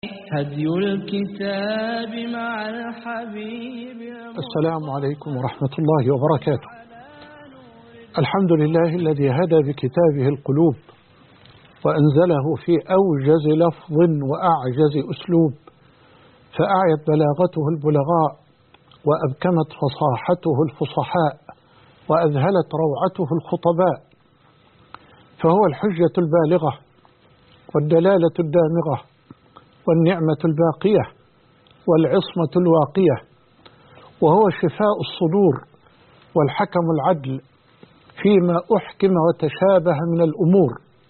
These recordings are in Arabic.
هدي الكتاب مع الحبيب. السلام عليكم ورحمة الله وبركاته. الحمد لله الذي هدى بكتابه القلوب وأنزله في أوجز لفظ وأعجز أسلوب، فأعيت بلاغته البلغاء وأبكمت فصاحته الفصحاء وأذهلت روعته الخطباء، فهو الحجة البالغة والدلالة الدامغة والنعمة الباقية والعصمة الواقية، وهو شفاء الصدور والحكم العدل فيما أحكم وتشابه من الأمور.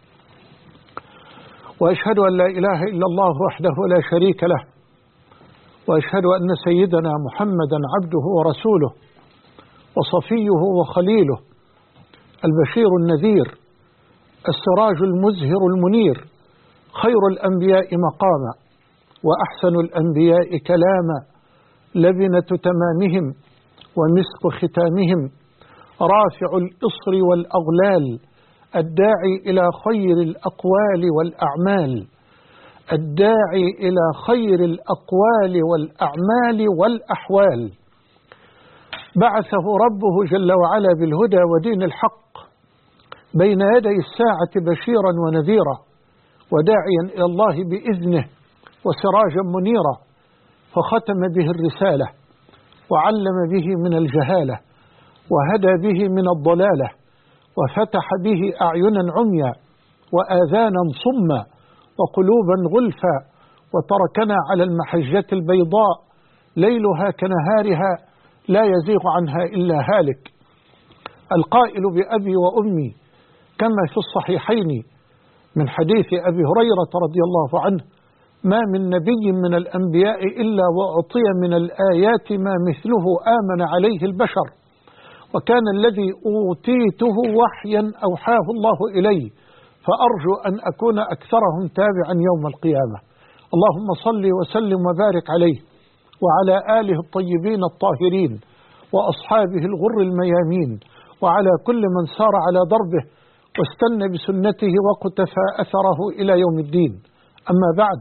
وأشهد أن لا إله إلا الله وحده لا شريك له، وأشهد أن سيدنا محمدا عبده ورسوله وصفيه وخليله، البشير النذير، السراج المزهر المنير، خير الأنبياء مقاما وأحسن الأنبياء كلاما، لبنة تمامهم ومسك ختامهم، رافع الإصر والأغلال، الداعي إلى خير الأقوال والأعمال، الداعي إلى خير الأقوال والأعمال والأحوال. بعثه ربه جل وعلا بالهدى ودين الحق بين يدي الساعة بشيرا ونذيرا، وداعيا إلى الله بإذنه وسراجا منيرا، فختم به الرسالة وعلم به من الجهالة وهدى به من الضلالة، وفتح به أعينا عميا وآذانا صما وقلوبا غلفا، وتركنا على المحجة البيضاء ليلها كنهارها لا يزيغ عنها إلا هالك. القائل بأبي وأمي كما في الصحيحين من حديث أبي هريرة رضي الله عنه: ما من نبي من الأنبياء إلا وأعطي من الآيات ما مثله آمن عليه البشر، وكان الذي أوتيته وحيا أوحاه الله إلي، فأرجو أن أكون أكثرهم تابعا يوم القيامة. اللهم صل وسلم وبارك عليه وعلى آله الطيبين الطاهرين وأصحابه الغر الميامين، وعلى كل من سار على دربه واستنى بسنته وقتفى أثره إلى يوم الدين. أما بعد،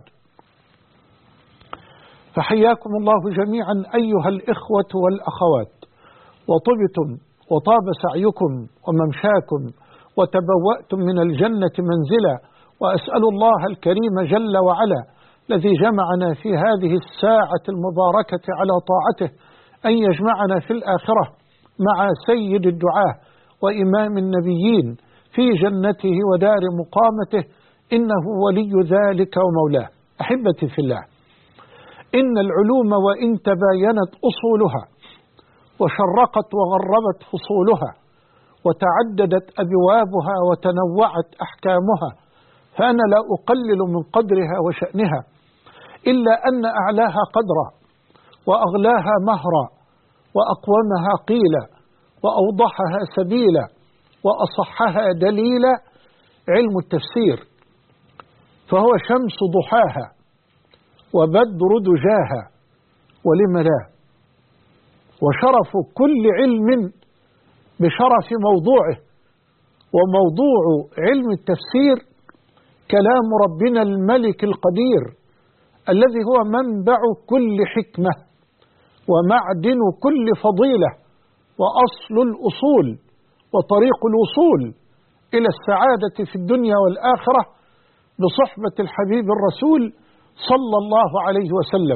فحياكم الله جميعا أيها الإخوة والأخوات، وطبتم وطاب سعيكم وممشاكم وتبوأتم من الجنة منزلا، وأسأل الله الكريم جل وعلا الذي جمعنا في هذه الساعة المباركة على طاعته أن يجمعنا في الآخرة مع سيد الدعاة وإمام النبيين في جنته ودار مقامته، إنه ولي ذلك ومولاه. أحبتي في الله، إن العلوم وإن تباينت أصولها وشرقت وغربت فصولها وتعددت أبوابها وتنوعت أحكامها، فأنا لا أقلل من قدرها وشأنها، إلا أن أعلاها قدرا وأغلاها مهرا وأقومها قيلا وأوضحها سبيلا وأصحها دليلا علم التفسير، فهو شمس ضحاها وبدر دجاها، ولم لا، وشرف كل علم بشرف موضوعه. وموضوع علم التفسير كلام ربنا الملك القدير الذي هو منبع كل حكمة ومعدن كل فضيلة وأصل الأصول وطريق الوصول إلى السعادة في الدنيا والآخرة بصحبة الحبيب الرسول صلى الله عليه وسلم.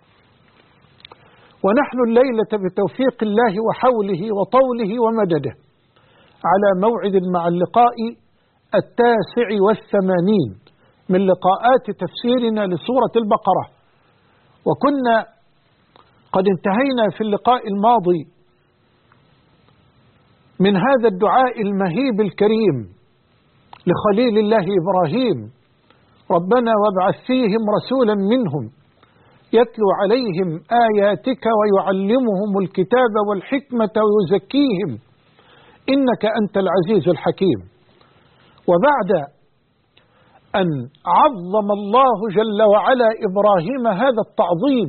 ونحن الليلة بتوفيق الله وحوله وطوله ومدده على موعد مع اللقاء 89 من لقاءات تفسيرنا لسورة البقرة، وكنا قد انتهينا في اللقاء الماضي من هذا الدعاء المهيب الكريم لخليل الله إبراهيم: ربنا وابعث فيهم رسولا منهم يتلو عليهم آياتك ويعلمهم الكتاب والحكمة ويزكيهم إنك أنت العزيز الحكيم. وبعد أن عظم الله جل وعلا إبراهيم هذا التعظيم،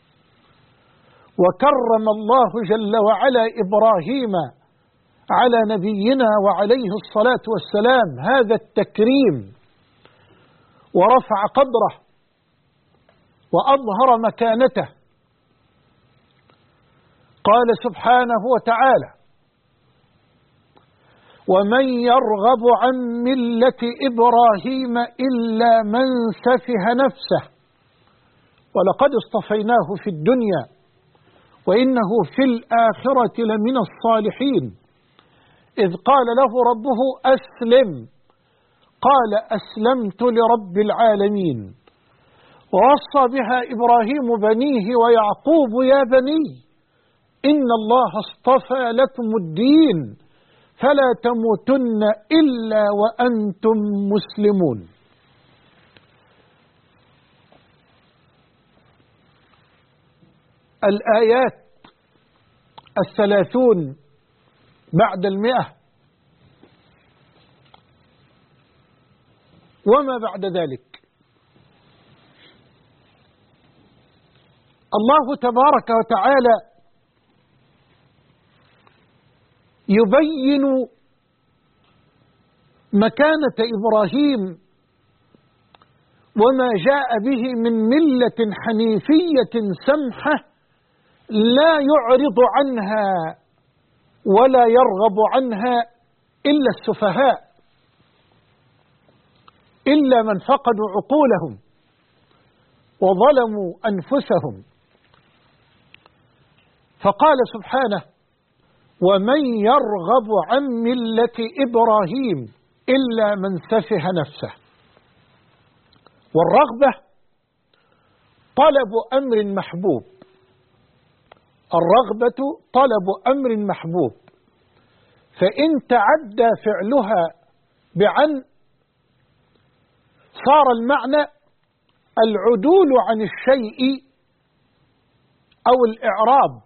وكرم الله جل وعلا إبراهيم على نبينا وعليه الصلاة والسلام هذا التكريم، ورفع قدره وأظهر مكانته. قال سبحانه وتعالى: ومن يرغب عن ملة إبراهيم إلا من سفه نفسه ولقد اصطفيناه في الدنيا وإنه في الآخرة لمن الصالحين. إذ قال له ربه أسلم قال أسلمت لرب العالمين. ووصى بها إبراهيم بنيه ويعقوب: يا بني إن الله اصطفى لكم الدين فلا تموتن إلا وأنتم مسلمون. الآيات 30 بعد 100 وما بعد ذلك. الله تبارك وتعالى يبين مكانة إبراهيم وما جاء به من ملة حنيفية سمحة لا يعرض عنها ولا يرغب عنها إلا السفهاء، إلا من فقدوا عقولهم وظلموا أنفسهم. فقال سبحانه: ومن يرغب عن ملة إبراهيم إلا من سفه نفسه. والرغبة طلب أمر محبوب، الرغبة طلب أمر محبوب، فإن تعدى فعلها بعن صار المعنى العدول عن الشيء أو الإعراض.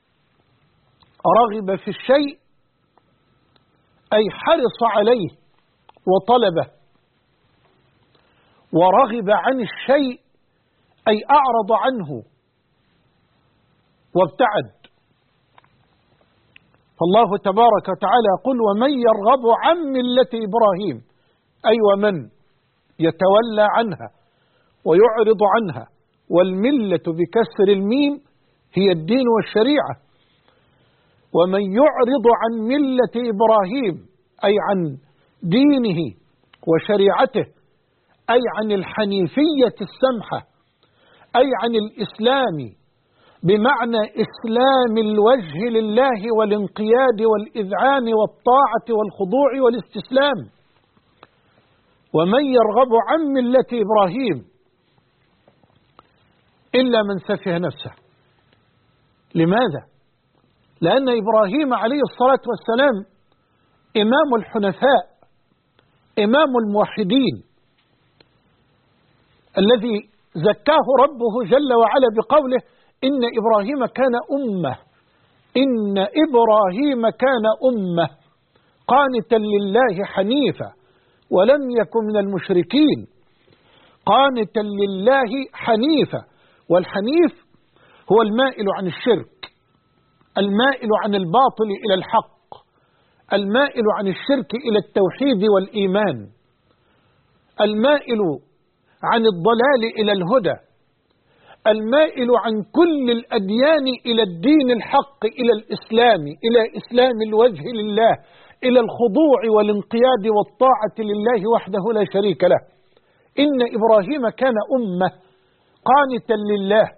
رغب في الشيء أي حرص عليه وطلبه، ورغب عن الشيء أي أعرض عنه وابتعد. فالله تبارك وتعالى يقول: ومن يرغب عن ملة إبراهيم، أي ومن يتولى عنها ويعرض عنها. والملة بكسر الميم هي الدين والشريعة. ومن يعرض عن ملة إبراهيم أي عن دينه وشريعته، أي عن الحنيفية السمحة، أي عن الإسلام بمعنى إسلام الوجه لله والانقياد والإذعان والطاعة والخضوع والاستسلام. ومن يرغب عن ملة إبراهيم إلا من سفه نفسه. لماذا؟ لأن إبراهيم عليه الصلاة والسلام إمام الحنفاء، إمام الموحدين، الذي زكاه ربه جل وعلا بقوله: إن إبراهيم كان أمة، إن إبراهيم كان أمة قانتا لله حنيفا ولم يكن من المشركين. قانتا لله حنيفا، والحنيف هو المائل عن الشرك، المائل عن الباطل إلى الحق، المائل عن الشرك إلى التوحيد والإيمان، المائل عن الضلال إلى الهدى، المائل عن كل الأديان إلى الدين الحق، إلى الإسلام، إلى إسلام الوجه لله، إلى الخضوع والانقياد والطاعة لله وحده لا شريك له. إن إبراهيم كان أمة قانتا لله،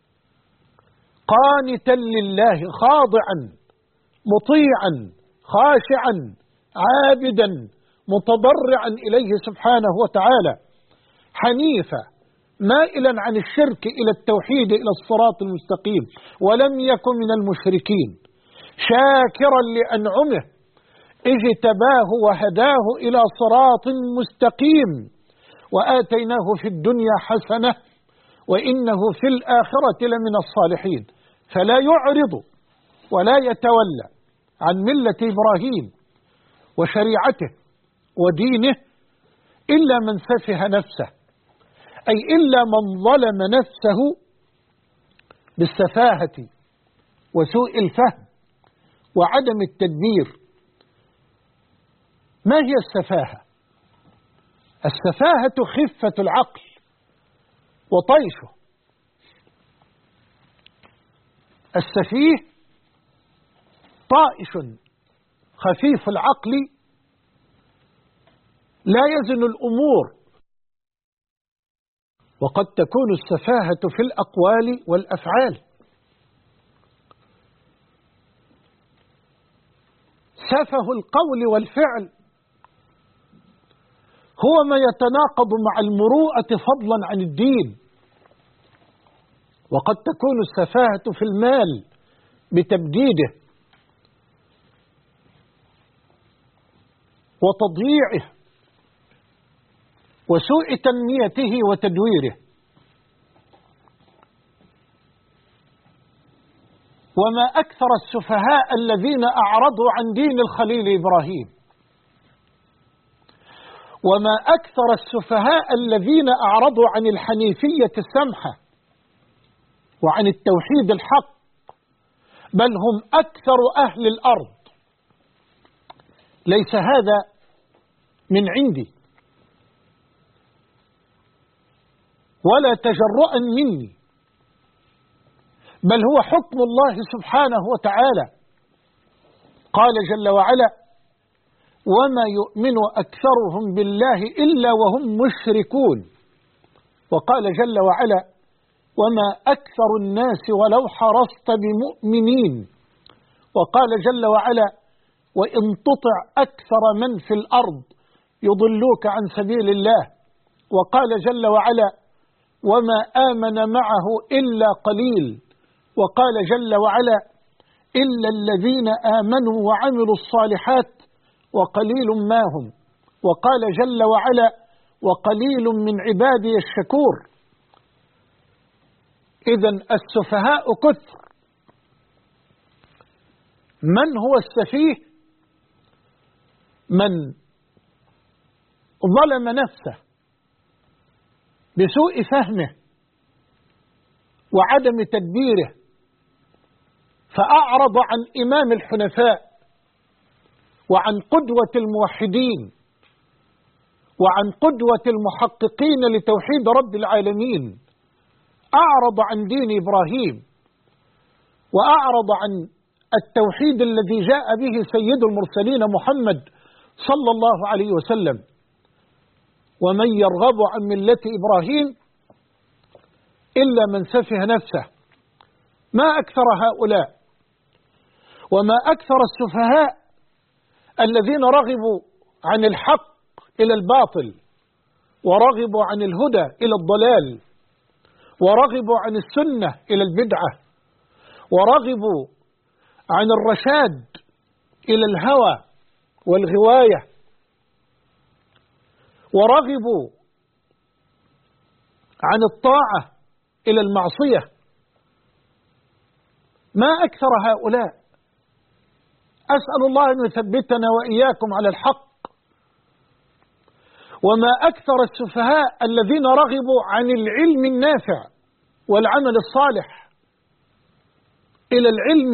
قانتا لله، خاضعا مطيعا خاشعا عابدا متضرعا إليه سبحانه وتعالى، حنيفا مائلا عن الشرك إلى التوحيد إلى الصراط المستقيم، ولم يكن من المشركين، شاكرا لأنعمه اجتباه وهداه إلى صراط مستقيم، وآتيناه في الدنيا حسنة وإنه في الآخرة لمن الصالحين. فلا يعرض ولا يتولى عن ملة إبراهيم وشريعته ودينه إلا من سفه نفسه، أي إلا من ظلم نفسه بالسفاهة وسوء الفهم وعدم التدبير. ما هي السفاهة؟ السفاهة خفة العقل وطيشه السفيه طائش خفيف العقل لا يزن الأمور، وقد تكون السفاهة في الأقوال والأفعال. سفه القول والفعل هو ما يتناقض مع المروءة فضلا عن الدين، وقد تكون السفاهة في المال بتبديده وتضييعه وسوء تنميته وتدويره. وما أكثر السفهاء الذين أعرضوا عن دين الخليل إبراهيم، وما أكثر السفهاء الذين أعرضوا عن الحنيفية السمحة وعن التوحيد الحق، بل هم أكثر أهل الأرض. ليس هذا من عندي ولا تجرؤا مني، بل هو حكم الله سبحانه وتعالى. قال جل وعلا: وما يؤمن أكثرهم بالله إلا وهم مشركون. وقال جل وعلا: وما أكثر الناس ولو حرصت بمؤمنين. وقال جل وعلا: وإن تطع أكثر من في الأرض يضلوك عن سبيل الله. وقال جل وعلا: وما آمن معه إلا قليل. وقال جل وعلا: إلا الذين آمنوا وعملوا الصالحات وقليل ما هم. وقال جل وعلا: وقليل من عبادي الشكور. إذن السفهاء كثر. من هو السفيه؟ من ظلم نفسه بسوء فهمه وعدم تدبيره، فأعرض عن إمام الحنفاء وعن قدوة الموحدين وعن قدوة المحققين لتوحيد رب العالمين. أعرض عن دين إبراهيم، وأعرض عن التوحيد الذي جاء به سيد المرسلين محمد صلى الله عليه وسلم. ومن يرغب عن ملة إبراهيم إلا من سفه نفسه. ما أكثر هؤلاء، وما أكثر السفهاء الذين رغبوا عن الحق إلى الباطل، ورغبوا عن الهدى إلى الضلال، ورغبوا عن السنة إلى البدعة، ورغبوا عن الرشاد إلى الهوى والغواية، ورغبوا عن الطاعة إلى المعصية. ما أكثر هؤلاء. أسأل الله أن يثبتنا وإياكم على الحق. وما أكثر السفهاء الذين رغبوا عن العلم النافع والعمل الصالح إلى العلم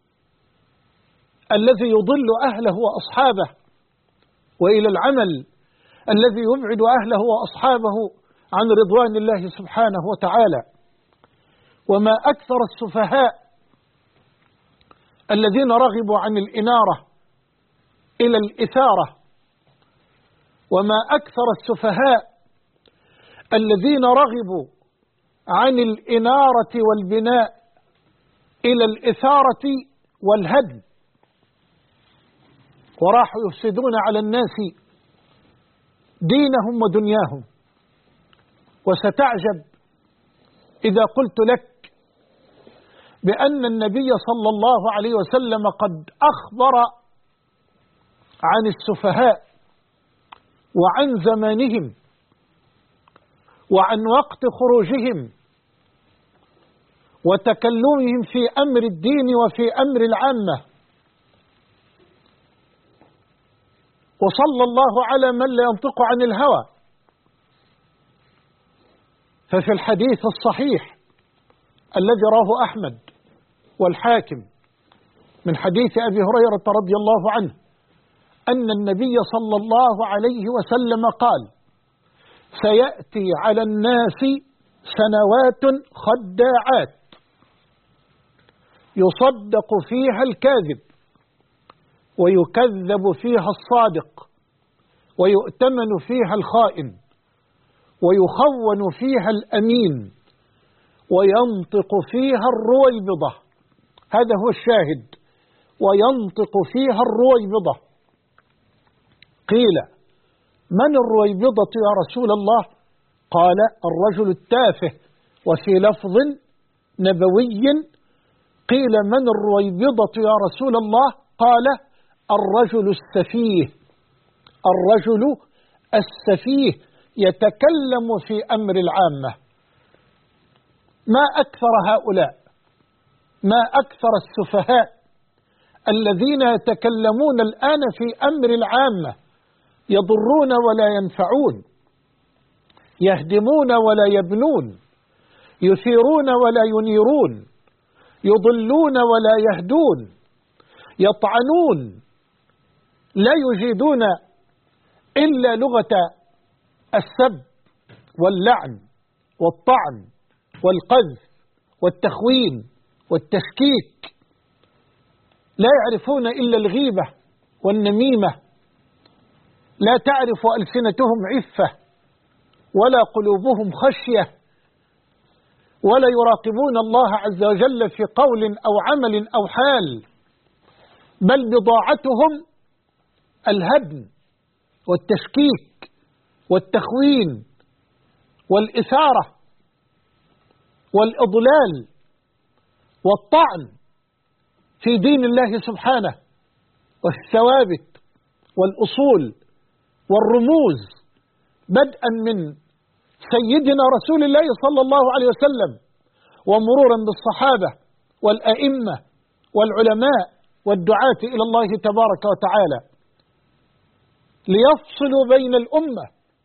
الذي يضل أهله وأصحابه، وإلى العمل الذي يبعد أهله وأصحابه عن رضوان الله سبحانه وتعالى. وما أكثر السفهاء الذين رغبوا عن الإنارة إلى الإثارة. وما أكثر السفهاء الذين رغبوا عن الإنارة والبناء إلى الإثارة والهدم، وراحوا يفسدون على الناس دينهم ودنياهم. وستعجب إذا قلت لك بأن النبي صلى الله عليه وسلم قد أخبر عن السفهاء وعن زمانهم وعن وقت خروجهم وتكلمهم في أمر الدين وفي أمر العامة. وصلى الله على من لا ينطق عن الهوى. ففي الحديث الصحيح الذي رواه أحمد والحاكم من حديث أبي هريرة رضي الله عنه أن النبي صلى الله عليه وسلم قال: سيأتي على الناس سنوات خداعات يصدق فيها الكاذب ويكذب فيها الصادق ويؤتمن فيها الخائن ويخون فيها الأمين وينطق فيها الرويبضة. هذا هو الشاهد، وينطق فيها الرويبضة. قيل: من الرويبضة يا رسول الله؟ قال: الرجل التافه. وفي لفظ نبوي قيل: من الرويبضة يا رسول الله؟ قال: الرجل السفيه. الرجل السفيه يتكلم في أمر العامة. ما أكثر هؤلاء، ما أكثر السفهاء الذين يتكلمون الآن في أمر العامة، يضرون ولا ينفعون، يهدمون ولا يبنون، يثيرون ولا ينيرون، يضلون ولا يهدون، يطعنون، لا يجيدون إلا لغة السب واللعن والطعن والقذف والتخوين والتشكيك، لا يعرفون إلا الغيبة والنميمة، لا تعرف ألسنتهم عفة ولا قلوبهم خشية، ولا يراقبون الله عز وجل في قول أو عمل أو حال، بل بضاعتهم الهدم والتشكيك والتخوين والإثارة والإضلال والطعن في دين الله سبحانه والثوابت والأصول والرموز، بدءا من سيدنا رسول الله صلى الله عليه وسلم ومرورا بالصحابة والأئمة والعلماء والدعاة إلى الله تبارك وتعالى، ليفصلوا بين الأمة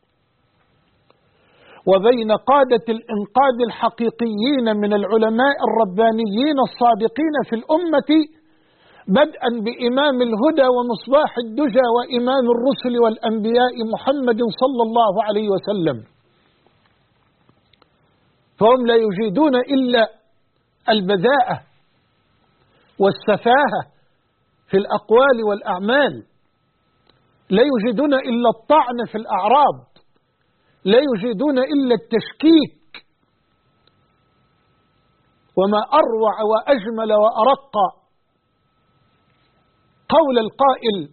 وبين قادة الإنقاذ الحقيقيين من العلماء الربانيين الصادقين في الأمة، بدءا بإمام الهدى ومصباح الدجى وإمام الرسل والأنبياء محمد صلى الله عليه وسلم. فهم لا يجيدون إلا البذاءة والسفاهة في الأقوال والأعمال، لا يجيدون إلا الطعن في الأعراض، لا يجيدون إلا التشكيك. وما أروع وأجمل وأرق قول القائل: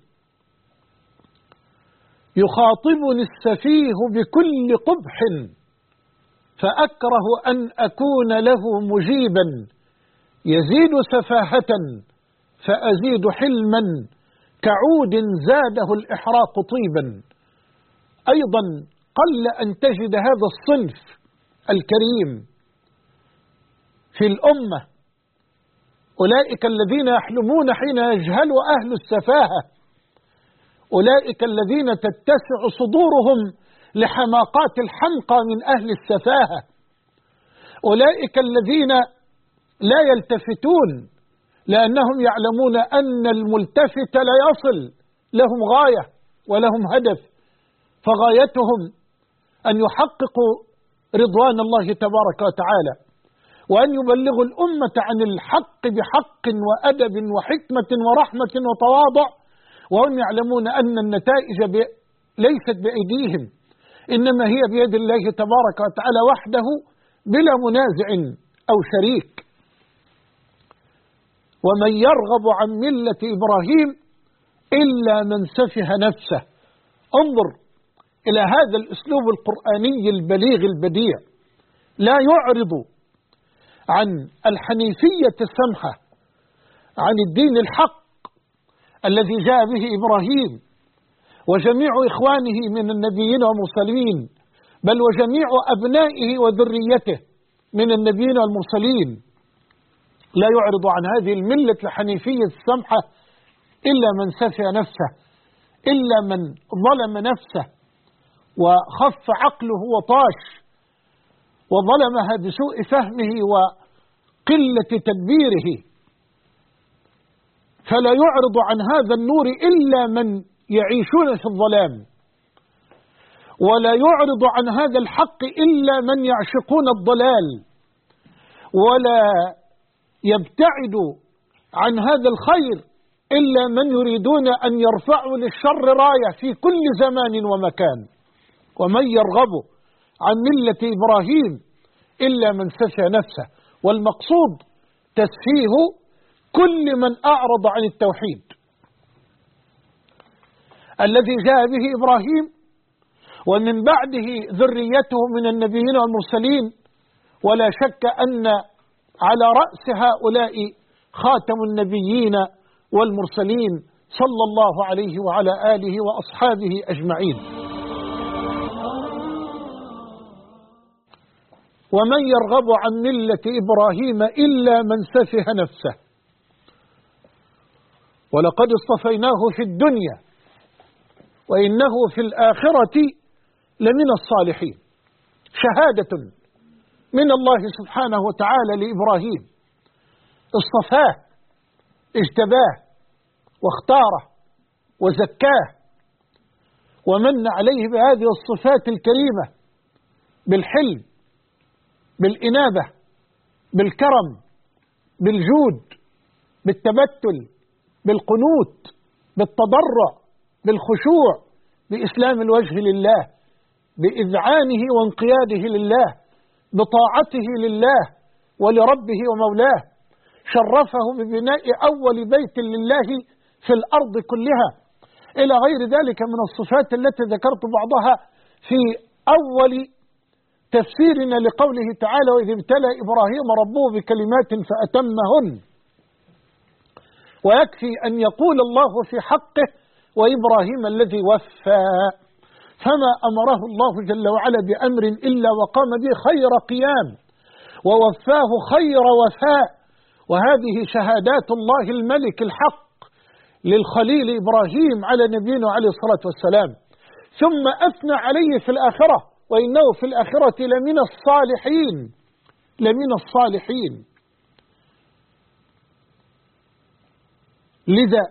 يخاطبني السفيه بكل قبح فأكره أن أكون له مجيبا، يزيد سفاهة فأزيد حلما، كعود زاده الإحراق طيبا. أيضا قل أن تجد هذا الصنف الكريم في الأمة، أولئك الذين يحلمون حين يجهل أهل السفاهة، أولئك الذين تتسع صدورهم لحماقات الحمقى من أهل السفاهة، أولئك الذين لا يلتفتون لأنهم يعلمون أن الملتفت لا يصل، لهم غاية ولهم هدف، فغايتهم أن يحققوا رضوان الله تبارك وتعالى، وأن يبلغوا الأمة عن الحق بحق وأدب وحكمة ورحمة وتواضع، وهم يعلمون أن النتائج ليست بأيديهم، إنما هي بيد الله تبارك وتعالى وحده بلا منازع أو شريك. ومن يرغب عن ملة إبراهيم إلا من سفه نفسه. انظر إلى هذا الأسلوب القرآني البليغ البديع، لا يعرض عن الحنيفية السمحة، عن الدين الحق الذي جاء به إبراهيم وجميع إخوانه من النبيين والمرسلين، بل وجميع أبنائه وذريته من النبيين والمرسلين. لا يعرض عن هذه الملة الحنيفية السمحة إلا من سفه نفسه، إلا من ظلم نفسه وخف عقله وطاش وظلمها بسوء فهمه وقلة تدبيره. فلا يعرض عن هذا النور إلا من يعيشون في الظلام، ولا يعرض عن هذا الحق إلا من يعشقون الضلال، ولا يبتعد عن هذا الخير إلا من يريدون أن يرفعوا للشر راية في كل زمان ومكان. ومن يرغب عن ملة إبراهيم إلا من سفه نفسه، والمقصود تسفيه كل من أعرض عن التوحيد الذي جاء به إبراهيم، ومن بعده ذريته من النبيين والمرسلين. ولا شك أن على رأس هؤلاء خاتم النبيين والمرسلين صلى الله عليه وعلى آله وأصحابه أجمعين. ومن يرغب عن ملة إبراهيم إلا من سفه نفسه ولقد اصطفيناه في الدنيا وإنه في الآخرة لمن الصالحين. شهادة من الله سبحانه وتعالى لإبراهيم، اصطفاه، اجتباه، واختاره، وزكاه، ومن عليه بهذه الصفات الكريمة بالحلم، بالإنابة، بالكرم، بالجود، بالتبتل، بالقنوت، بالتضرع، بالخشوع، بإسلام الوجه لله، بإذعانه وانقياده لله، بطاعته لله ولربه ومولاه. شرفه ببناء أول بيت لله في الأرض كلها، إلى غير ذلك من الصفات التي ذكرت بعضها في أول تفسيرنا لقوله تعالى: وإذ ابتلى إبراهيم ربه بكلمات فأتمهن. ويكفي أن يقول الله في حقه: وإبراهيم الذي وفى. فما أمره الله جل وعلا بأمر إلا وقام به خير قيام، ووفاه خير وفاء. وهذه شهادات الله الملك الحق للخليل إبراهيم على نبينا عليه الصلاة والسلام. ثم أثنى عليه في الآخرة: وإنه في الآخرة لمن الصالحين. لمن الصالحين. لذا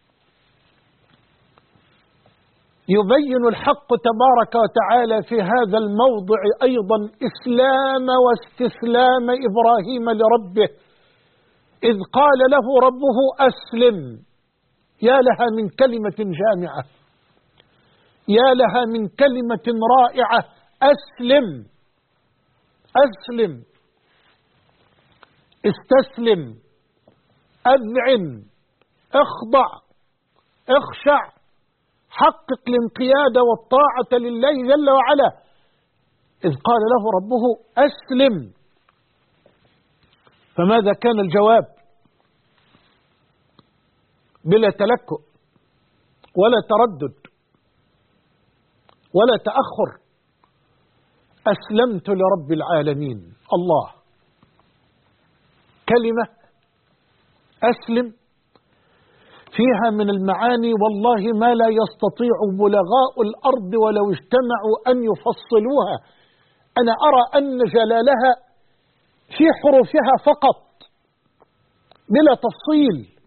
يبين الحق تبارك وتعالى في هذا الموضع أيضا إسلام واستسلام إبراهيم لربه، إذ قال له ربه: أسلم. يا لها من كلمة جامعة، يا لها من كلمة رائعة. أسلم. أسلم، استسلم، أذعن، اخضع، اخشع، حقق الانقياد والطاعة لله جل وعلا. إذ قال له ربه: أسلم. فماذا كان الجواب؟ بلا تلكؤ ولا تردد ولا تأخر: أسلمت لرب العالمين. الله. كلمة أسلم فيها من المعاني والله ما لا يستطيع بلغاء الأرض ولو اجتمعوا أن يفصلوها. أنا أرى أن جلالها في حروفها فقط بلا تفصيل.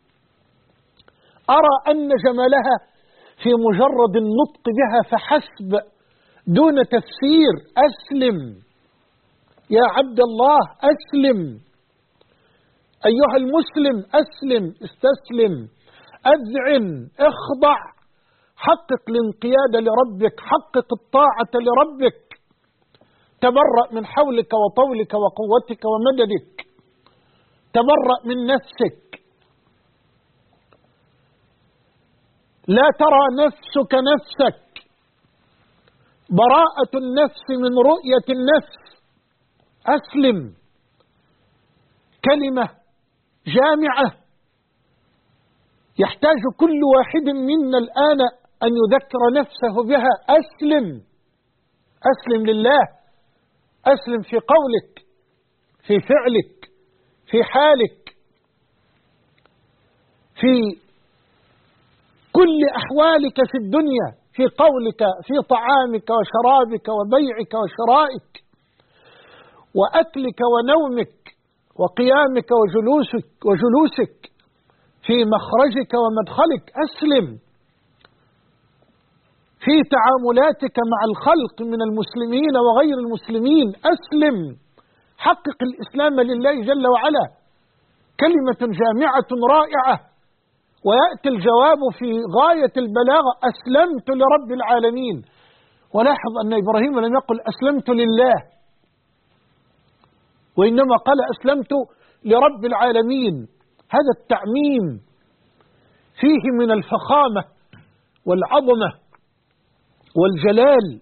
أرى أن جمالها في مجرد النطق بها فحسب دون تفسير. أسلم يا عبد الله، أسلم أيها المسلم، أسلم، استسلم، أذعن، اخضع، حقق الانقياد لربك، حقق الطاعة لربك، تبرأ من حولك وطولك وقوتك ومددك، تبرأ من نفسك. لا ترى نفسك نفسك، براءة النفس من رؤية النفس. أسلم. كلمة جامعة يحتاج كل واحد منا الآن أن يذكر نفسه بها. أسلم. أسلم لله. أسلم في قولك، في فعلك، في حالك، في كل أحوالك في الدنيا، في قولك، في طعامك وشرابك وبيعك وشرائك وأكلك ونومك وقيامك وجلوسك، في مخرجك ومدخلك. أسلم. في تعاملاتك مع الخلق من المسلمين وغير المسلمين. أسلم. حقق الإسلام لله جل وعلا. كلمة جامعة رائعة، ويأتي الجواب في غاية البلاغة: أسلمت لرب العالمين. ولاحظ أن إبراهيم لم يقل أسلمت لله، وإنما قال أسلمت لرب العالمين. هذا التعميم فيه من الفخامة والعظمة والجلال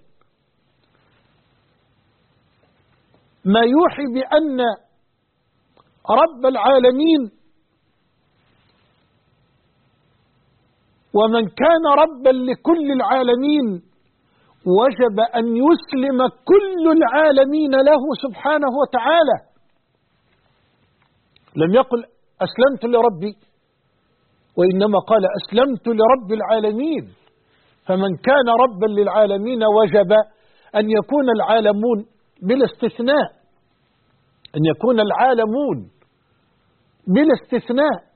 ما يوحي بأن رب العالمين ومن كان ربا لكل العالمين وجب أن يسلم كل العالمين له سبحانه وتعالى. لم يقل أسلمت لربي، وإنما قال أسلمت لرب العالمين. فمن كان ربا للعالمين وجب أن يكون العالمون بلا استثناء، أن يكون العالمون بلا استثناء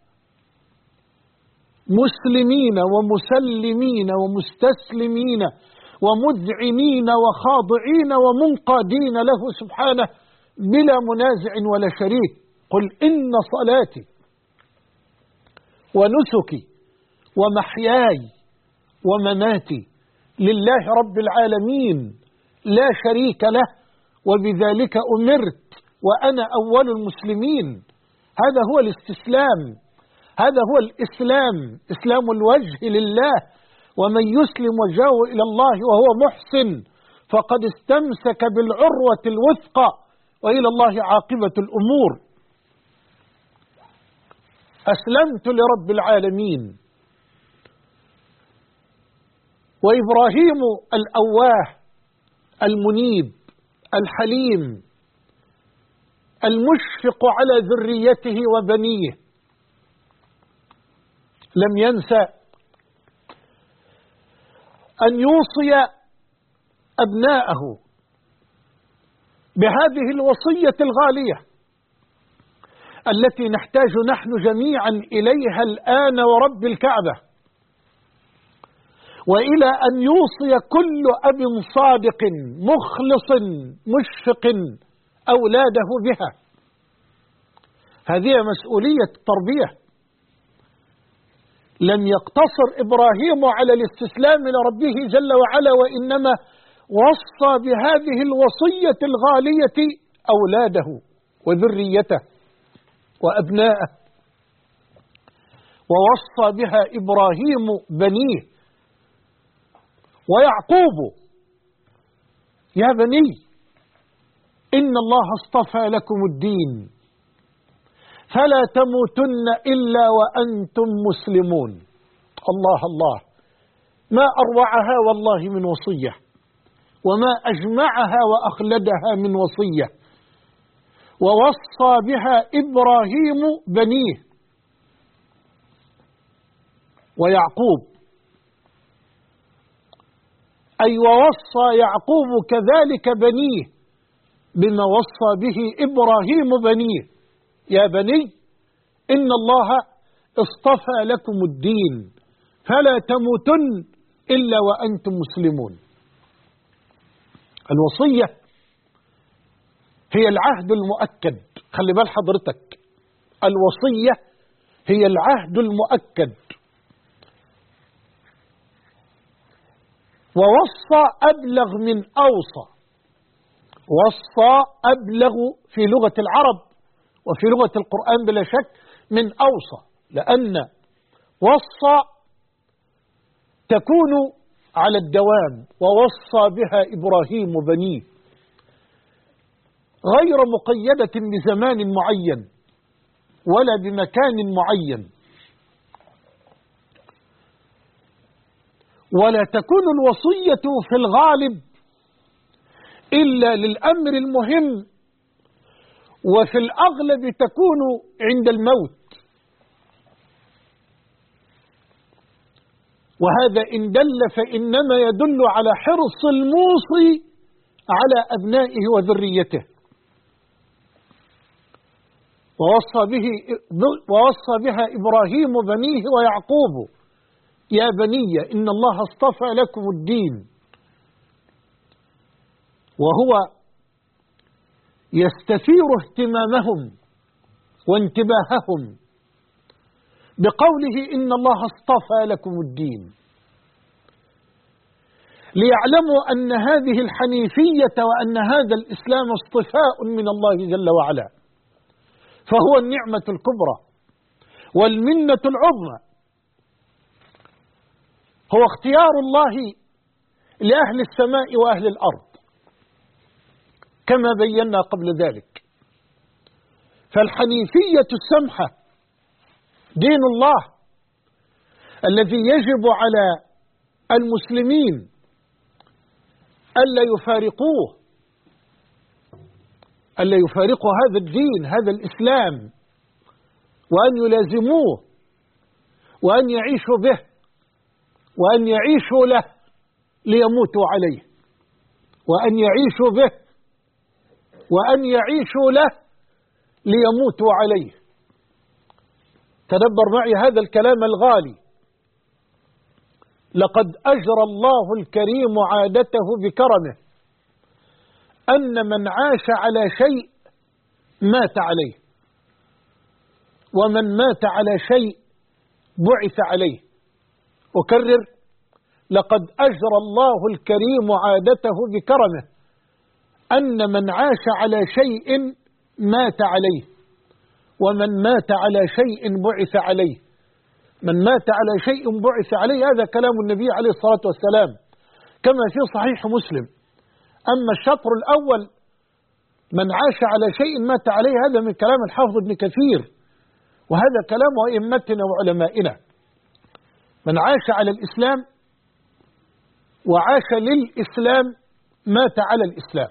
مسلمين ومسلمين ومستسلمين ومذعنين وخاضعين ومنقادين له سبحانه بلا منازع ولا شريك. قل إن صلاتي ونسكي ومحياي ومماتي لله رب العالمين لا شريك له وبذلك أمرت وأنا أول المسلمين. هذا هو الاستسلام، هذا هو الإسلام، إسلام الوجه لله. ومن يسلم وجهه إلى الله وهو محسن فقد استمسك بالعروة الوثقى وإلى الله عاقبة الأمور. أسلمت لرب العالمين. وإبراهيم الأواه المنيب الحليم المشفق على ذريته وبنيه لم ينسى أن يوصي أبناءه بهذه الوصية الغالية التي نحتاج نحن جميعا إليها الآن ورب الكعبة، وإلى أن يوصي كل أب صادق مخلص مشفق أولاده بها. هذه مسؤولية التربية. لم يقتصر إبراهيم على الاستسلام لربه جل وعلا، وإنما وصى بهذه الوصية الغالية أولاده وذريته وأبناءه، ووصى بها إبراهيم بنيه ويعقوب: يا بني إن الله اصطفى لكم الدين فلا تموتن إلا وأنتم مسلمون. الله الله، ما أروعها والله من وصية، وما أجمعها وأخلدها من وصية. ووصى بها إبراهيم بنيه ويعقوب، أي ووصى يعقوب كذلك بنيه بما وصى به إبراهيم بنيه: يا بني إن الله اصطفى لكم الدين فلا تموتن إلا وأنتم مسلمون. الوصية هي العهد المؤكد. خلي بال حضرتك، الوصية هي العهد المؤكد. ووصى أبلغ من أوصى. وصى أبلغ في لغة العرب وفي لغة القرآن بلا شك من أوصى، لأن وصى تكون على الدوام، ووصى بها إبراهيم بنيه، غير مقيدة بزمان معين ولا بمكان معين. ولا تكون الوصية في الغالب إلا للأمر المهم، وفي الأغلب تكون عند الموت. وهذا إن دل فإنما يدل على حرص الموصي على أبنائه وذريته. ووصى بها إبراهيم بنيه ويعقوب: يا بني إن الله اصطفى لكم الدين. وهو يستثير اهتمامهم وانتباههم بقوله إن الله اصطفى لكم الدين، ليعلموا أن هذه الحنيفية وأن هذا الإسلام اصطفاء من الله جل وعلا، فهو النعمة الكبرى والمنة العظمى، هو اختيار الله لأهل السماء وأهل الأرض كما بينا قبل ذلك. فالحنيفية السمحة دين الله الذي يجب على المسلمين ألا يفارقوا هذا الدين، هذا الإسلام، وأن يلازموه وأن يعيشوا به وأن يعيشوا له ليموتوا عليه، وأن يعيشوا به وأن يعيشوا له ليموتوا عليه. تدبر معي هذا الكلام الغالي. لقد أجرى الله الكريم عادته بكرمه أن من عاش على شيء مات عليه، ومن مات على شيء بعث عليه. أكرر: لقد أجرى الله الكريم عادته بكرمه أن من عاش على شيء مات عليه، ومن مات على شيء بعث عليه. من مات على شيء بعث عليه، هذا كلام النبي عليه الصلاة والسلام كما في صحيح مسلم. أما الشطر الأول من عاش على شيء مات عليه، هذا من كلام الحافظ ابن كثير، وهذا كلام أئمتنا وعلمائنا. من عاش على الإسلام وعاش للإسلام مات على الإسلام.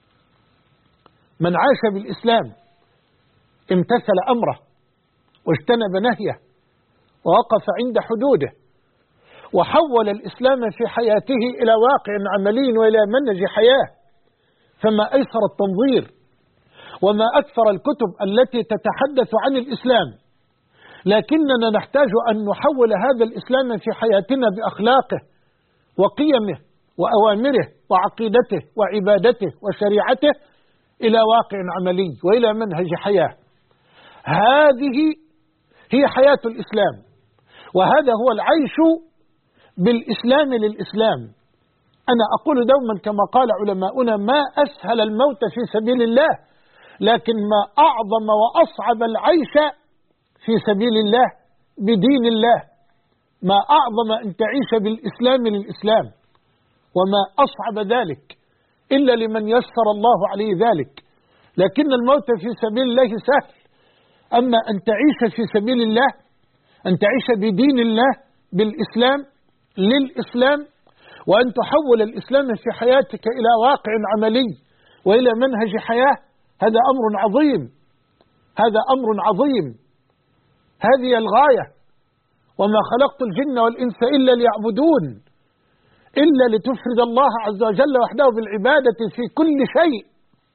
من عاش بالإسلام امتثل أمره واجتنب نهيه ووقف عند حدوده، وحول الإسلام في حياته إلى واقع عملي وإلى منهج حياة. فما أيسر التنظير وما أكثر الكتب التي تتحدث عن الإسلام، لكننا نحتاج أن نحول هذا الإسلام في حياتنا بأخلاقه وقيمه وأوامره وعقيدته وعبادته وشريعته إلى واقع عملي وإلى منهج حياة. هذه هي حياة الإسلام، وهذا هو العيش بالإسلام للإسلام. أنا أقول دوما كما قال علماؤنا: ما أسهل الموت في سبيل الله، لكن ما أعظم وأصعب العيش في سبيل الله بدين الله. ما أعظم أن تعيش بالإسلام للإسلام، وما أصعب ذلك إلا لمن يسر الله عليه ذلك. لكن الموت في سبيل الله سهل، أما أن تعيش في سبيل الله، أن تعيش بدين الله بالإسلام للإسلام، وأن تحول الإسلام في حياتك إلى واقع عملي وإلى منهج حياة، هذا أمر عظيم، هذا أمر عظيم. هذه الغاية: وما خلقت الجن والإنس إلا ليعبدون، إلا لتفرد الله عز وجل وحده بالعبادة في كل شيء.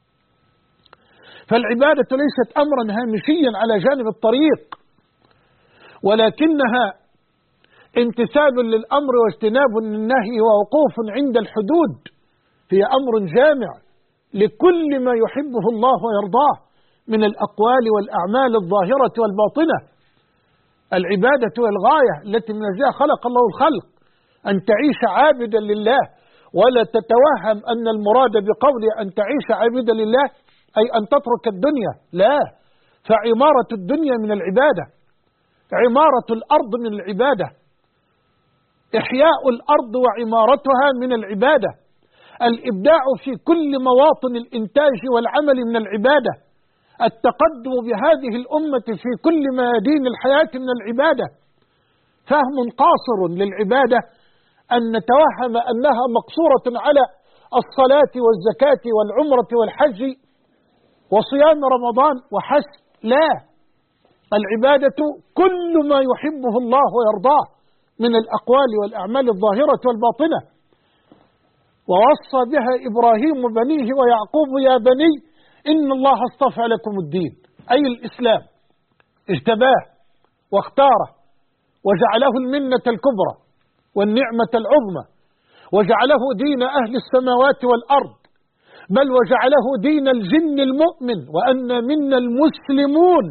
فالعبادة ليست أمرا هامشيا على جانب الطريق، ولكنها امتثال للأمر واجتناب للنهي ووقوف عند الحدود. هي أمر جامع لكل ما يحبه الله ويرضاه من الأقوال والأعمال الظاهرة والباطنة. العبادة والغاية التي من أجلها خلق الله الخلق، أن تعيش عابدا لله، ولا تتوهم أن المراد بقول أن تعيش عابدا لله أي أن تترك الدنيا، لا. فعمارة الدنيا من العبادة، عمارة الأرض من العبادة، إحياء الأرض وعمارتها من العبادة، الإبداع في كل مواطن الإنتاج والعمل من العبادة، التقدم بهذه الأمة في كل ميادين الحياة من العبادة. فهم قاصر للعبادة أن نتوهم أنها مقصورة على الصلاة والزكاة والعمرة والحج وصيام رمضان وحسب، لا. العبادة كل ما يحبه الله ويرضاه من الأقوال والأعمال الظاهرة والباطنة. ووصى بها إبراهيم بنيه ويعقوب: يا بني إن الله اصطفى لكم الدين، أي الإسلام، اجتباه واختاره وجعله المنة الكبرى والنعمة العظمى، وجعله دين أهل السماوات والأرض، بل وجعله دين الجن المؤمن، وأن منا المسلمون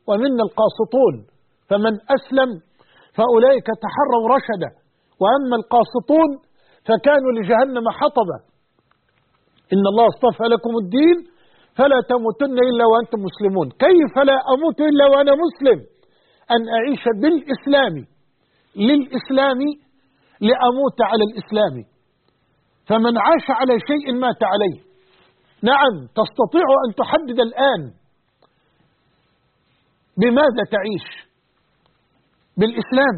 ومنا القاسطون، فمن أسلم فأولئك تحروا رشدا، وأما القاسطون فكانوا لجهنم حطبا. إن الله اصطفى لكم الدين فلا تموتن إلا وأنتم مسلمون. كيف لا أموت إلا وأنا مسلم؟ أن أعيش بالإسلام للإسلام لأموت على الإسلام. فمن عاش على شيء مات عليه. نعم، تستطيع أن تحدد الآن بماذا تعيش؟ بالإسلام.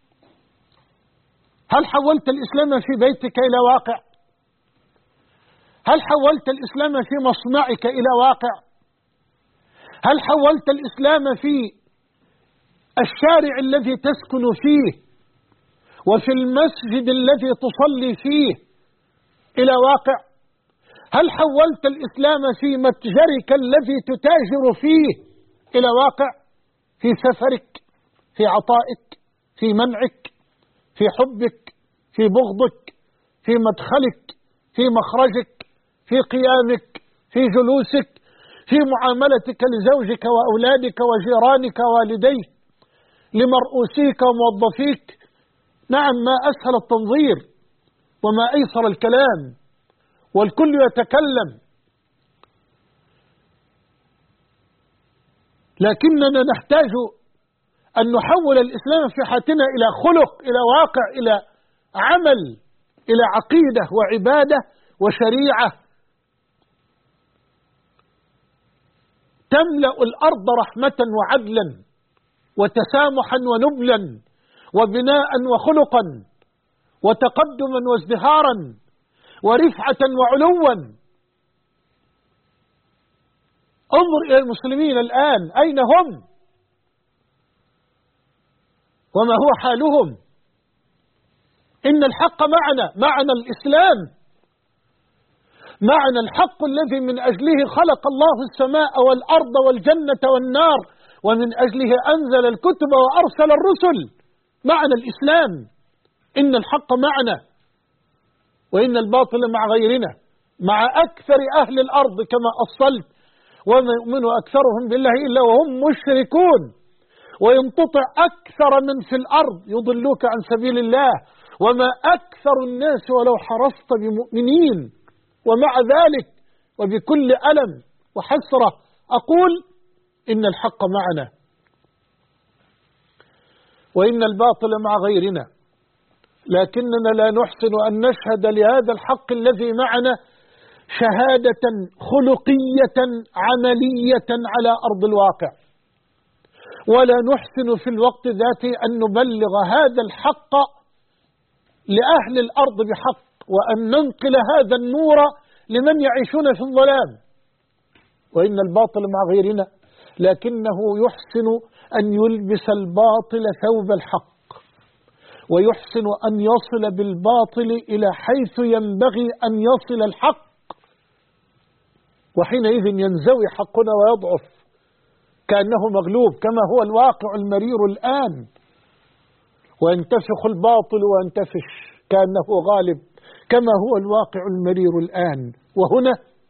هل حولت الإسلام في بيتك إلى واقع؟ هل حولت الإسلام في مصنعك إلى واقع؟ هل حولت الإسلام في الشارع الذي تسكن فيه وفي المسجد الذي تصلي فيه إلى واقع؟ هل حولت الإسلام في متجرك الذي تتاجر فيه إلى واقع؟ في سفرك، في عطائك، في منعك، في حبك، في بغضك، في مدخلك، في مخرجك، في قيامك، في جلوسك، في معاملتك لزوجك وأولادك وجيرانك ووالديك، لمرؤوسيك وموظفيك. نعم، ما أسهل التنظير وما أيسر الكلام، والكل يتكلم، لكننا نحتاج أن نحول الإسلام في حياتنا إلى خلق، إلى واقع، إلى عمل، إلى عقيدة وعبادة وشريعة تملأ الأرض رحمة وعدلا وتسامحا ونبلا وبناء وخلقا وتقدما وازدهارا ورفعة وعلوا. انظر إلى المسلمين الآن، أين هم وما هو حالهم؟ إن الحق معنا الإسلام، معنا الحق الذي من أجله خلق الله السماء والأرض والجنة والنار، ومن أجله أنزل الكتب وأرسل الرسل. معنا الإسلام، إن الحق معنا وإن الباطل مع غيرنا، مع أكثر أهل الأرض كما أصلت، وما يؤمن أكثرهم بالله إلا وهم مشركون، وإن تطع أكثر من في الأرض يضلوك عن سبيل الله، وما أكثر الناس ولو حرصت بمؤمنين. ومع ذلك وبكل ألم وحسرة أقول إن الحق معنا وإن الباطل مع غيرنا، لكننا لا نحسن أن نشهد لهذا الحق الذي معنا شهادة خلقية عملية على أرض الواقع، ولا نحسن في الوقت ذاته أن نبلغ هذا الحق لأهل الأرض بحق، وأن ننقل هذا النور لمن يعيشون في الظلام. وإن الباطل مع غيرنا، لكنه يحسن أن يلبس الباطل ثوب الحق، ويحسن أن يصل بالباطل إلى حيث ينبغي أن يصل الحق، وحينئذ ينزوي حقنا ويضعف كأنه مغلوب، كما هو الواقع المرير الآن. وينتفخ الباطل وينتفش كأنه غالب، كما هو الواقع المرير الآن. وهنا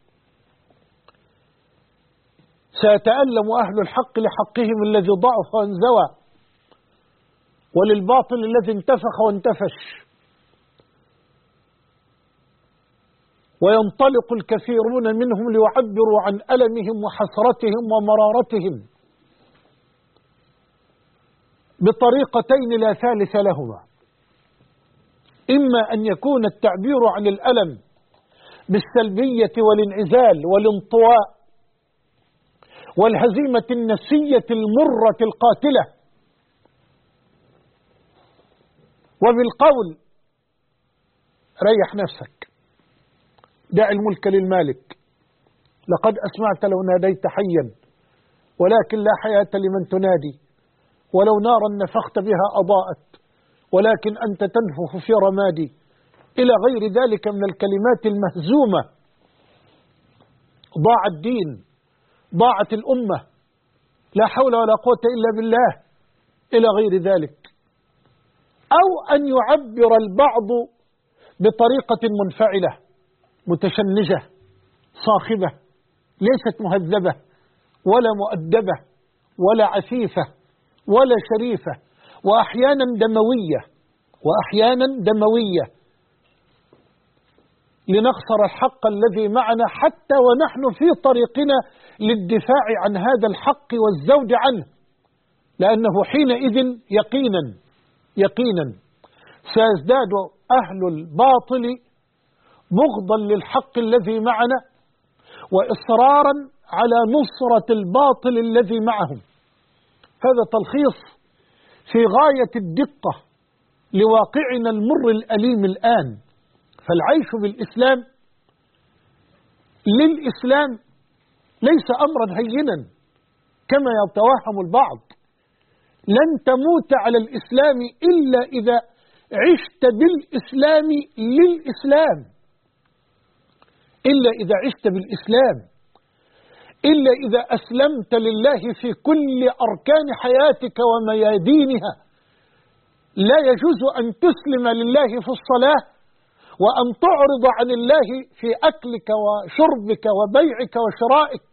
سيتألم أهل الحق لحقهم الذي ضعف وانزوى، وللباطل الذي انتفخ وانتفش. وينطلق الكثيرون منهم ليعبروا عن ألمهم وحسرتهم ومرارتهم بطريقتين لا ثالث لهما: إما أن يكون التعبير عن الألم بالسلبية والانعزال والانطواء والهزيمة النفسية المرة القاتلة، وبالقول ريح نفسك، دع الملك للمالك، لقد أسمعت لو ناديت حيا ولكن لا حياة لمن تنادي، ولو نارا نفخت بها أضاءت ولكن أنت تنفخ في رمادي، إلى غير ذلك من الكلمات المهزومة. ضاع الدين، ضاعت الأمة، لا حول ولا قوة إلا بالله، إلى غير ذلك. أو أن يعبر البعض بطريقة منفعلة متشنجة صاخبة، ليست مهذبة ولا مؤدبة ولا عفيفة ولا شريفة، وأحيانا دموية لنخسر الحق الذي معنا حتى ونحن في طريقنا للدفاع عن هذا الحق والزوج عنه، لأنه حينئذ يقينا سيزداد أهل الباطل بغضا للحق الذي معنا وإصرارا على نصرة الباطل الذي معهم. هذا تلخيص في غاية الدقة لواقعنا المر الأليم الآن. فالعيش بالإسلام للإسلام ليس أمرا هينا كما يتوهم البعض. لن تموت على الإسلام إلا إذا عشت بالإسلام للإسلام، إلا إذا أسلمت لله في كل أركان حياتك وميادينها. لا يجوز أن تسلم لله في الصلاة وأن تعرض عن الله في أكلك وشربك وبيعك وشرائك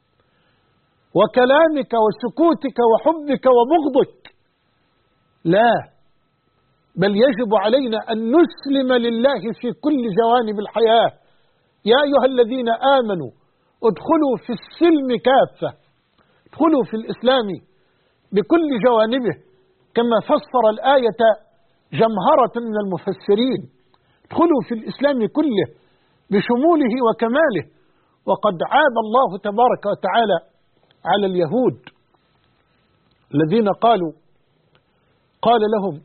وكلامك وسكوتك وحبك وبغضك. لا، بل يجب علينا أن نسلم لله في كل جوانب الحياة. يا أيها الذين آمنوا ادخلوا في السلم كافة، ادخلوا في الإسلام بكل جوانبه، كما فسر الآية جمهرة من المفسرين. ادخلوا في الإسلام كله بشموله وكماله. وقد عاب الله تبارك وتعالى على اليهود الذين قال لهم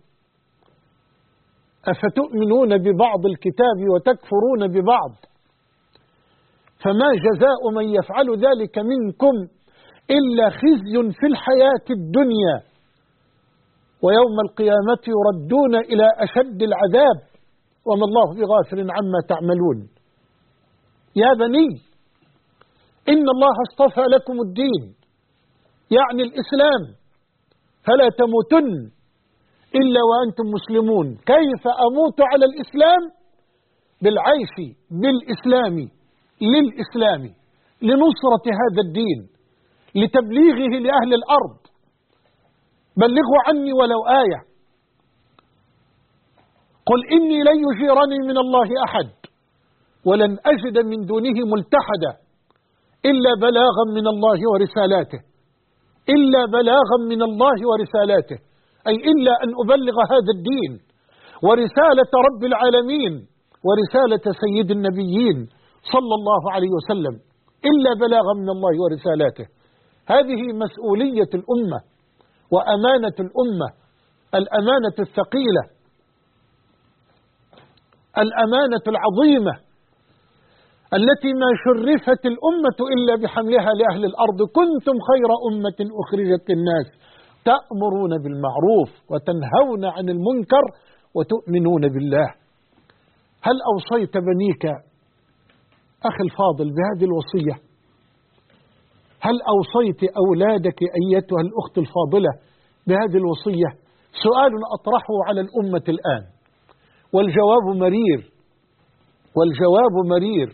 أفتؤمنون ببعض الكتاب وتكفرون ببعض، فما جزاء من يفعل ذلك منكم إلا خزي في الحياة الدنيا ويوم القيامة يردون إلى أشد العذاب وما الله بغافل عما تعملون. يا بني إن الله اصطفى لكم الدين، يعني الإسلام، فلا تموتن إلا وأنتم مسلمون. كيف أموت على الإسلام؟ بالعيش بالإسلام للإسلام، لنصرة هذا الدين، لتبليغه لأهل الأرض. بلغوا عني ولو آية. قل إني لن يجيرني من الله أحد ولن أجد من دونه ملتحدا إلا بلاغا من الله ورسالاته، أي إلا أن أبلغ هذا الدين ورسالة رب العالمين ورسالة سيد النبيين صلى الله عليه وسلم، إلا بلاغا من الله ورسالاته. هذه مسؤولية الأمة وأمانة الأمة، الأمانة الثقيلة، الأمانة العظيمة التي ما شرفت الأمة إلا بحملها لأهل الأرض. كنتم خير أمة أخرجت للناس تأمرون بالمعروف وتنهون عن المنكر وتؤمنون بالله. هل أوصيت بنيك أخي الفاضل بهذه الوصية؟ هل أوصيت أولادك أيتها الأخت الفاضلة بهذه الوصية؟ سؤال أطرحه على الأمة الآن والجواب مرير.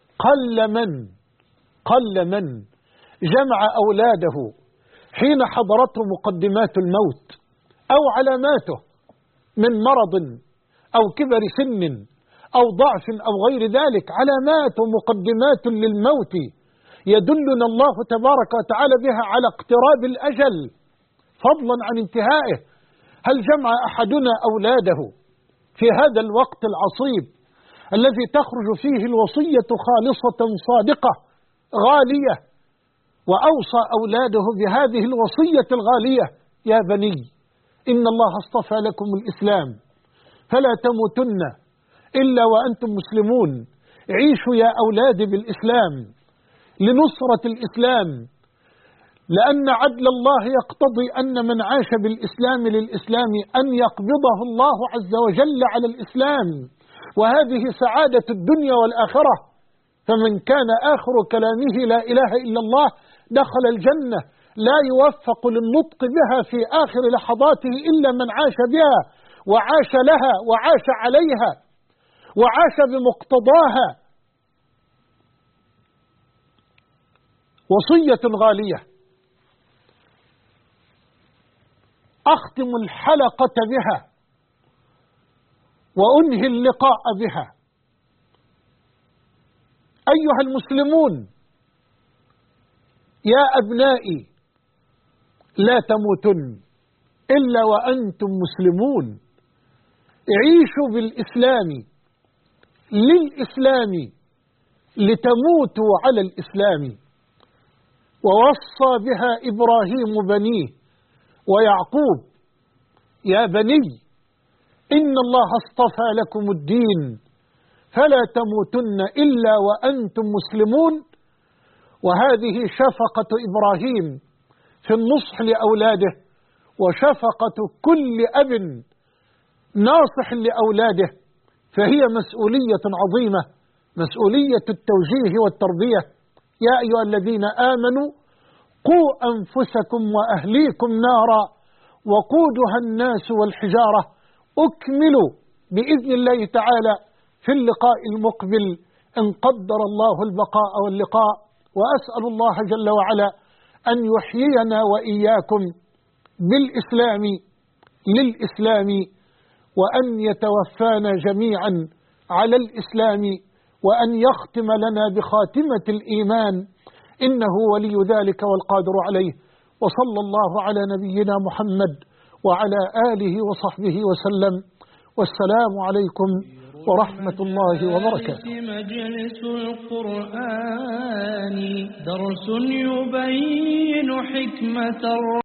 قل من جمع أولاده حين حضرته مقدمات الموت أو علاماته من مرض أو كبر سن أو ضعف أو غير ذلك، علامات ومقدمات للموت يدلنا الله تبارك وتعالى بها على اقتراب الأجل فضلا عن انتهائه. هل جمع أحدنا أولاده في هذا الوقت العصيب الذي تخرج فيه الوصية خالصة صادقة غالية وأوصى أولاده بهذه الوصية الغالية؟ يا بني إن الله اصطفى لكم الإسلام فلا تموتن إلا وأنتم مسلمون. عيشوا يا أولادي بالإسلام لنصرة الإسلام، لأن عدل الله يقتضي أن من عاش بالإسلام للإسلام أن يقبضه الله عز وجل على الإسلام، وهذه سعادة الدنيا والآخرة. فمن كان آخر كلامه لا إله إلا الله دخل الجنة، لا يوفق للنطق بها في آخر لحظاته إلا من عاش بها وعاش لها وعاش عليها وعاش بمقتضاها. وصية غالية أختم الحلقة بها وأنهي اللقاء بها. أيها المسلمون، يا أبنائي، لا تموتن إلا وأنتم مسلمون. عيشوا بالإسلام للإسلام لتموتوا على الإسلام. ووصى بها إبراهيم بنيه ويعقوب: يا بني إن الله اصطفى لكم الدين فلا تموتن إلا وأنتم مسلمون. وهذه شفقة إبراهيم في النصح لأولاده، وشفقة كل أب ناصح لأولاده، فهي مسؤولية عظيمة، مسؤولية التوجيه والتربية. يا أيها الذين آمنوا قوا أنفسكم وأهليكم نارا وقودها الناس والحجارة. أكملوا بإذن الله تعالى في اللقاء المقبل إن قدر الله البقاء واللقاء. وأسأل الله جل وعلا أن يحيينا وإياكم بالإسلام للإسلام، وأن يتوفانا جميعا على الإسلام، وأن يختم لنا بخاتمة الإيمان، إنه ولي ذلك والقادر عليه. وصلى الله على نبينا محمد وعلى آله وصحبه وسلم، والسلام عليكم ورحمة الله وبركاته. مجلس القرآن درس يبين حكمة